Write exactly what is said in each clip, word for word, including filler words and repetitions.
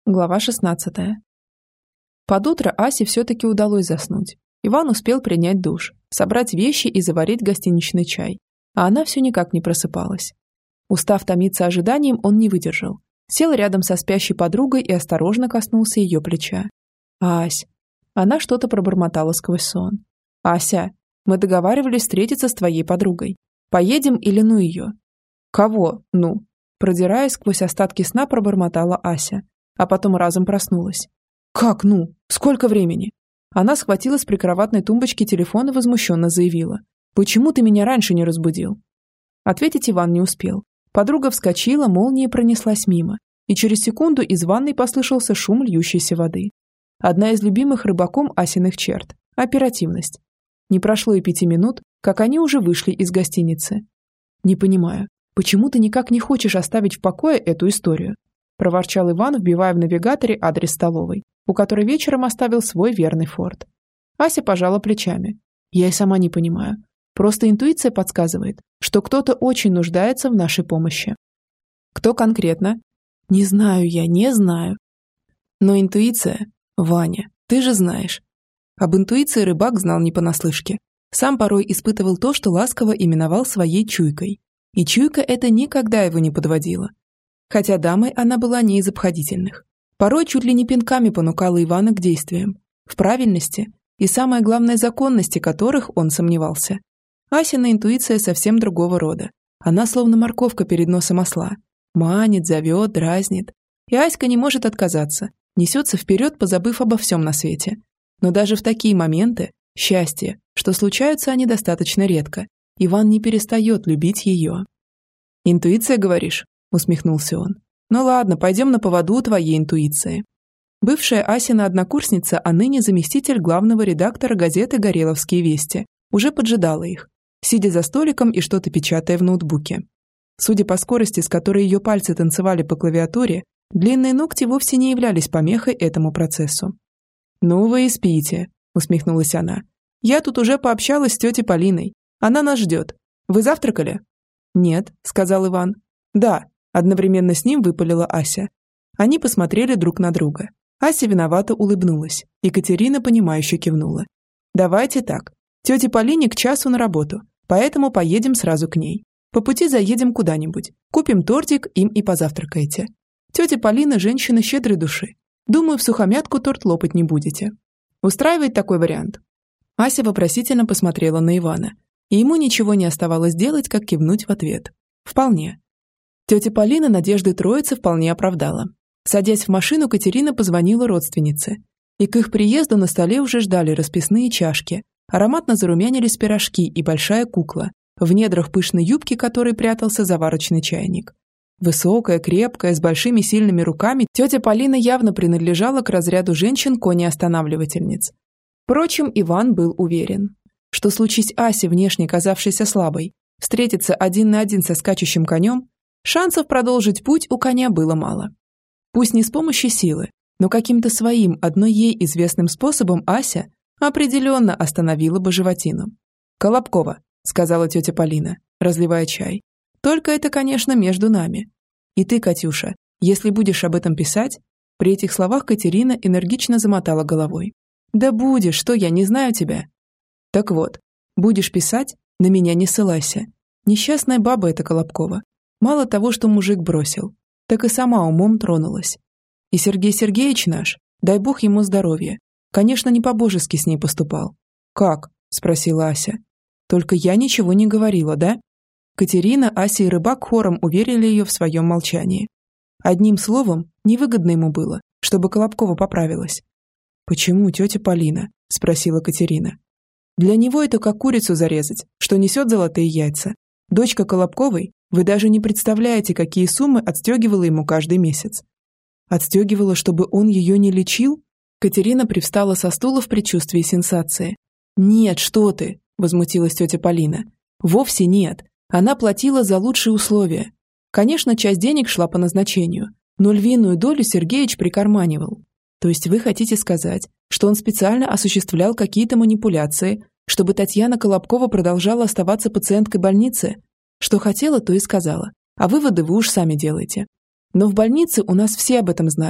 Глава шестнадцатая. Под утро Асе все-таки удалось заснуть. Иван успел принять душ, собрать вещи и заварить гостиничный чай. А она все никак не просыпалась. Устав томиться ожиданием, он не выдержал. Сел рядом со спящей подругой и осторожно коснулся ее плеча. «Ась!» Она что-то пробормотала сквозь сон. «Ася, мы договаривались встретиться с твоей подругой. Поедем или ну ее?» «Кого? Ну?» Продираясь сквозь остатки сна, пробормотала Ася, а потом разом проснулась. «Как ну? Сколько времени?» Она схватила с прикроватной тумбочки телефон и возмущенно заявила. «Почему ты меня раньше не разбудил?» Ответить Иван не успел. Подруга вскочила, молния пронеслась мимо, и через секунду из ванной послышался шум льющейся воды. Одна из любимых рыбаком Асиных черт – оперативность. Не прошло и пяти минут, как они уже вышли из гостиницы. «Не понимаю, почему ты никак не хочешь оставить в покое эту историю?» – проворчал Иван, вбивая в навигаторе адрес столовой, у которой вечером оставил свой верный форт. Ася пожала плечами. «Я и сама не понимаю. Просто интуиция подсказывает, что кто-то очень нуждается в нашей помощи». «Кто конкретно?» «Не знаю я, не знаю». «Но интуиция... Ваня, ты же знаешь». Об интуиции рыбак знал не понаслышке. Сам порой испытывал то, что ласково именовал своей чуйкой. И чуйка эта никогда его не подводила. Хотя дамой она была не из обходительных. Порой чуть ли не пинками понукала Ивана к действиям, в правильности и, самое главное, законности которых он сомневался. Асина интуиция совсем другого рода. Она словно морковка перед носом осла. Манит, зовет, дразнит. И Аська не может отказаться, несется вперед, позабыв обо всем на свете. Но даже в такие моменты, счастье, что случаются они достаточно редко, Иван не перестает любить ее. «Интуиция, говоришь?» – усмехнулся он. «Ну ладно, пойдем на поводу твоей интуиции». Бывшая Асина однокурсница, а ныне заместитель главного редактора газеты «Гореловские вести», уже поджидала их, сидя за столиком и что-то печатая в ноутбуке. Судя по скорости, с которой ее пальцы танцевали по клавиатуре, длинные ногти вовсе не являлись помехой этому процессу. «Ну вы и спите», – усмехнулась она. «Я тут уже пообщалась с тетей Полиной. Она нас ждет. Вы завтракали?» «Нет», – сказал Иван. «Да», – одновременно с ним выпалила Ася. Они посмотрели друг на друга. Ася виновато улыбнулась. Екатерина, понимающе кивнула. «Давайте так. Тете Полине к часу на работу, поэтому поедем сразу к ней. По пути заедем куда-нибудь, купим тортик, им и позавтракаете. Тетя Полина – женщина щедрой души. Думаю, в сухомятку торт лопать не будете. Устраивает такой вариант?» Ася вопросительно посмотрела на Ивана, и ему ничего не оставалось делать, как кивнуть в ответ. «Вполне». Тетя Полина надежды троицы вполне оправдала. Садясь в машину, Катерина позвонила родственнице. И к их приезду на столе уже ждали расписные чашки, ароматно зарумянились пирожки и большая кукла, в недрах пышной юбки которой прятался заварочный чайник. Высокая, крепкая, с большими сильными руками, тетя Полина явно принадлежала к разряду женщин-конеостанавливательниц. Впрочем, Иван был уверен, что случись Асе, внешне казавшейся слабой, встретиться один на один со скачущим конем, шансов продолжить путь у коня было мало. Пусть не с помощью силы, но каким-то своим, одной ей известным способом Ася определенно остановила бы животину. «Колобкова», — сказала тетя Полина, разливая чай. «Только это, конечно, между нами. И ты, Катюша, если будешь об этом писать...» При этих словах Катерина энергично замотала головой. «Да будешь, что я не знаю тебя». «Так вот, будешь писать, на меня не ссылайся. Несчастная баба эта Колобкова. Мало того, что мужик бросил, так и сама умом тронулась. И Сергей Сергеевич наш, дай бог ему здоровья, конечно, не по-божески с ней поступал». «Как?» – спросила Ася. «Только я ничего не говорила, да?» Катерина, Ася и рыбак хором уверили ее в своем молчании. Одним словом, невыгодно ему было, чтобы Колобкова поправилась. «Почему, тетя Полина?» – спросила Катерина. «Для него это как курицу зарезать, что несет золотые яйца. Дочка Колобковой, вы даже не представляете, какие суммы отстегивала ему каждый месяц». «Отстегивала, чтобы он ее не лечил?» Катерина привстала со стула в предчувствии сенсации. «Нет, что ты!» – возмутилась тетя Полина. «Вовсе нет. Она платила за лучшие условия. Конечно, часть денег шла по назначению, но львиную долю Сергеич прикарманивал. То есть вы хотите сказать, что он специально осуществлял какие-то манипуляции, чтобы Татьяна Колобкова продолжала оставаться пациенткой больницы? Что хотела, то и сказала, а выводы вы уж сами делаете. Но в больнице у нас все об этом знали,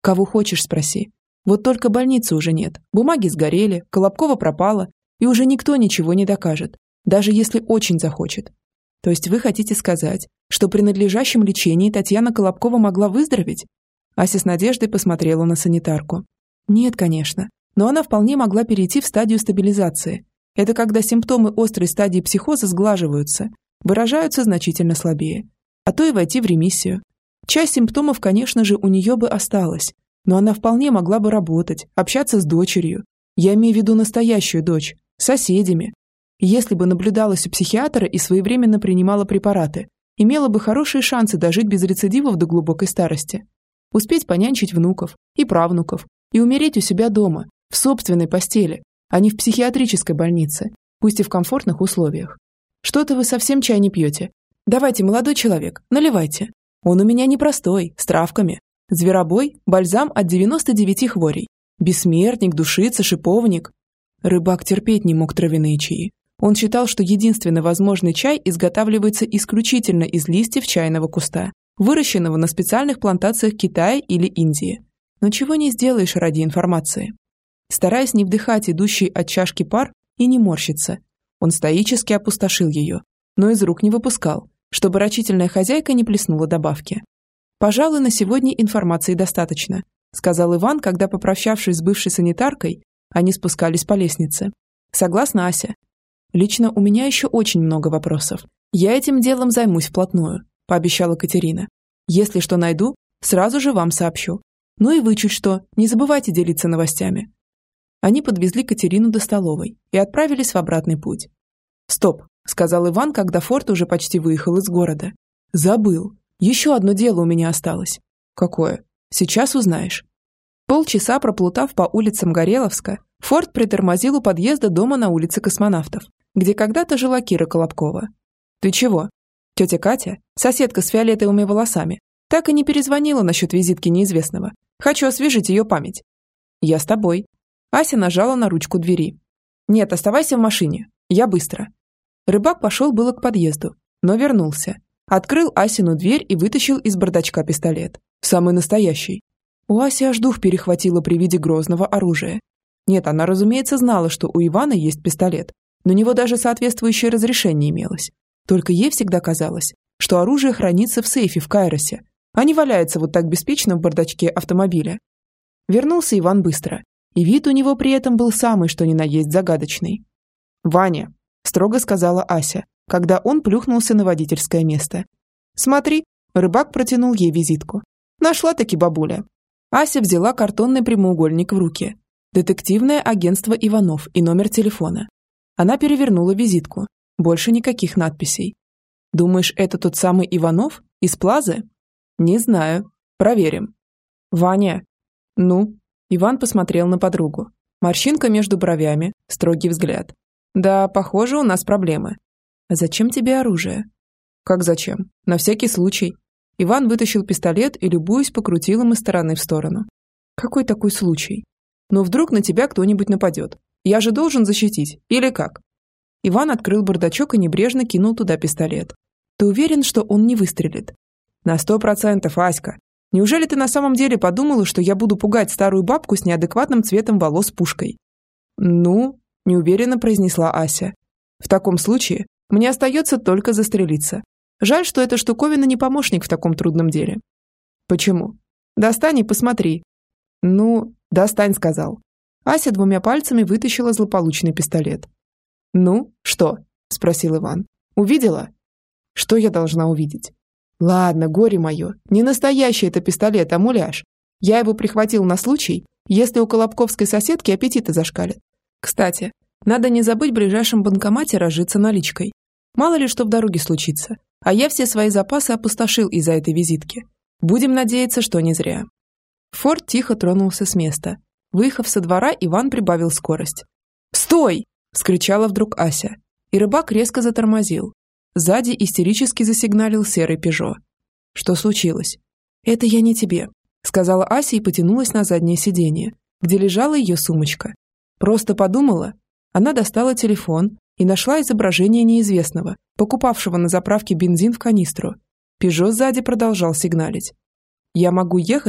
Кого хочешь, спроси. Вот только больницы уже нет, бумаги сгорели, Колобкова пропала, и уже никто ничего не докажет, даже если очень захочет. То есть вы хотите сказать, что при надлежащем лечении Татьяна Колобкова могла выздороветь? Ася с надеждой посмотрела на санитарку. Нет, конечно, но она вполне могла перейти в стадию стабилизации. Это когда симптомы острой стадии психоза сглаживаются, выражаются значительно слабее, а то и войти в ремиссию. Часть симптомов, конечно же, у нее бы осталась, но она вполне могла бы работать, общаться с дочерью. Я имею в виду настоящую дочь, с соседями. Если бы наблюдалась у психиатра и своевременно принимала препараты, имела бы хорошие шансы дожить без рецидивов до глубокой старости. Успеть понянчить внуков и правнуков и умереть у себя дома, в собственной постели, а не в психиатрической больнице, пусть и в комфортных условиях. Что-то вы совсем чай не пьете. Давайте, молодой человек, наливайте. Он у меня непростой, с травками. Зверобой, бальзам от девяноста девяти хворей. Бессмертник, душица, шиповник. Рыбак терпеть не мог травяные чаи. Он считал, что единственный возможный чай изготавливается исключительно из листьев чайного куста, выращенного на специальных плантациях Китая или Индии. Но чего не сделаешь ради информации. Стараясь не вдыхать идущий от чашки пар и не морщиться, он стоически опустошил ее, но из рук не выпускал, чтобы рачительная хозяйка не плеснула добавки. «Пожалуй, на сегодня информации достаточно», сказал Иван, когда, попрощавшись с бывшей санитаркой, они спускались по лестнице. «Согласна, Ася? Лично у меня еще очень много вопросов. Я этим делом займусь вплотную», пообещала Катерина. «Если что найду, сразу же вам сообщу. Ну и вы чуть что, не забывайте делиться новостями». Они подвезли Катерину до столовой и отправились в обратный путь. «Стоп», сказал Иван, когда Форд уже почти выехал из города. «Забыл. Еще одно дело у меня осталось». «Какое? Сейчас узнаешь». Полчаса проплутав по улицам Гореловска, Форд притормозил у подъезда дома на улице Космонавтов, где когда-то жила Кира Колобкова. «Ты чего?» Тетя Катя, соседка с фиолетовыми волосами, так и не перезвонила насчет визитки неизвестного. Хочу освежить ее память. «Я с тобой». Ася нажала на ручку двери. «Нет, оставайся в машине. Я быстро». Рыбак пошел было к подъезду, но вернулся. Открыл Асину дверь и вытащил из бардачка пистолет. Самый настоящий. У Аси аж дух перехватило при виде грозного оружия. Нет, она, разумеется, знала, что у Ивана есть пистолет, но у него даже соответствующее разрешение имелось. Только ей всегда казалось, что оружие хранится в сейфе в Кайросе, а не валяется вот так беспечно в бардачке автомобиля. Вернулся Иван быстро, и вид у него при этом был самый что ни на есть загадочный. «Ваня», – строго сказала Ася, когда он плюхнулся на водительское место. «Смотри», – рыбак протянул ей визитку. «Нашла-таки бабуля». Ася взяла картонный прямоугольник в руки. Детективное агентство Иванов и номер телефона. Она перевернула визитку. Больше никаких надписей. «Думаешь, это тот самый Иванов? Из Плазы?» «Не знаю. Проверим». «Ваня». «Ну?» Иван посмотрел на подругу. Морщинка между бровями, строгий взгляд. «Да, похоже, у нас проблемы». «А зачем тебе оружие?» «Как зачем? На всякий случай». Иван вытащил пистолет и, любуясь, покрутил им из стороны в сторону. «Какой такой случай? Но вдруг на тебя кто-нибудь нападет. Я же должен защитить, или как?» Иван открыл бардачок и небрежно кинул туда пистолет. «Ты уверен, что он не выстрелит?» «На сто процентов, Аська. Неужели ты на самом деле подумала, что я буду пугать старую бабку с неадекватным цветом волос пушкой?» «Ну...» – неуверенно произнесла Ася. «В таком случае мне остается только застрелиться. Жаль, что эта штуковина не помощник в таком трудном деле». «Почему?» «Достань и посмотри». «Ну, достань», – сказал. Ася двумя пальцами вытащила злополучный пистолет. «Ну, что?» – спросил Иван. «Увидела?» «Что я должна увидеть?» «Ладно, горе мое, не настоящий это пистолет, а муляж. Я его прихватил на случай, если у колобковской соседки аппетиты зашкалят. Кстати, надо не забыть в ближайшем банкомате разжиться наличкой. Мало ли что в дороге случится, а я все свои запасы опустошил из-за этой визитки. Будем надеяться, что не зря». Форд тихо тронулся с места. Выехав со двора, Иван прибавил скорость. «Стой!» – вскричала вдруг Ася. И рыбак резко затормозил. Сзади истерически засигналил серый «Пежо». «Что случилось?» «Это я не тебе», – сказала Ася и потянулась на заднее сиденье, где лежала ее сумочка. «Просто подумала». Она достала телефон и нашла изображение неизвестного, покупавшего на заправке бензин в канистру. «Пежо» сзади продолжал сигналить. «Я могу ехать?» –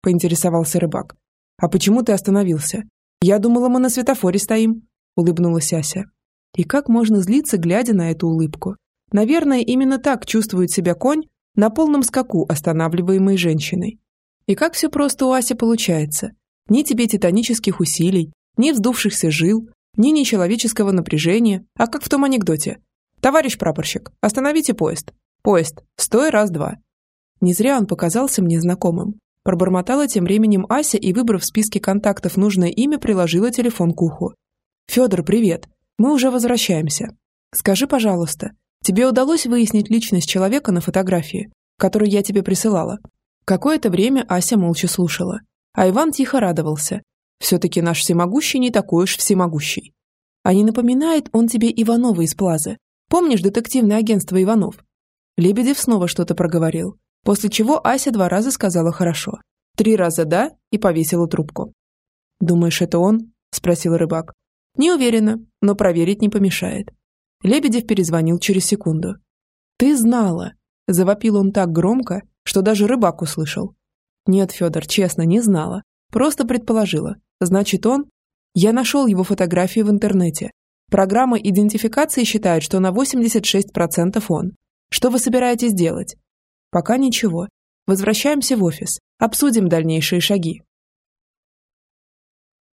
поинтересовался рыбак. «А почему ты остановился? Я думала, мы на светофоре стоим», – улыбнулась Ася. И как можно злиться, глядя на эту улыбку? Наверное, именно так чувствует себя конь на полном скаку, останавливаемый женщиной. И как все просто у Аси получается. Ни тебе титанических усилий, ни вздувшихся жил, ни нечеловеческого напряжения, а как в том анекдоте. «Товарищ прапорщик, остановите поезд. Поезд, стой, раз-два». Не зря он показался мне знакомым. Пробормотала тем временем Ася и, выбрав в списке контактов нужное имя, приложила телефон к уху. «Федор, привет. Мы уже возвращаемся. Скажи, пожалуйста, тебе удалось выяснить личность человека на фотографии, которую я тебе присылала?» Какое-то время Ася молча слушала, а Иван тихо радовался. Все-таки наш всемогущий не такой уж всемогущий. А не напоминает он тебе Иванова из Плазы? Помнишь детективное агентство Иванов? Лебедев снова что-то проговорил, после чего Ася два раза сказала «хорошо», три раза «да» и повесила трубку. «Думаешь, это он?» – спросил рыбак. «Не уверена, но проверить не помешает». Лебедев перезвонил через секунду. «Ты знала!» – завопил он так громко, что даже рыбак услышал. «Нет, Федор, честно, не знала. Просто предположила. Значит, он...» «Я нашел его фотографию в интернете. Программа идентификации считает, что на восемьдесят шесть процентов он. Что вы собираетесь делать?» «Пока ничего. Возвращаемся в офис. Обсудим дальнейшие шаги».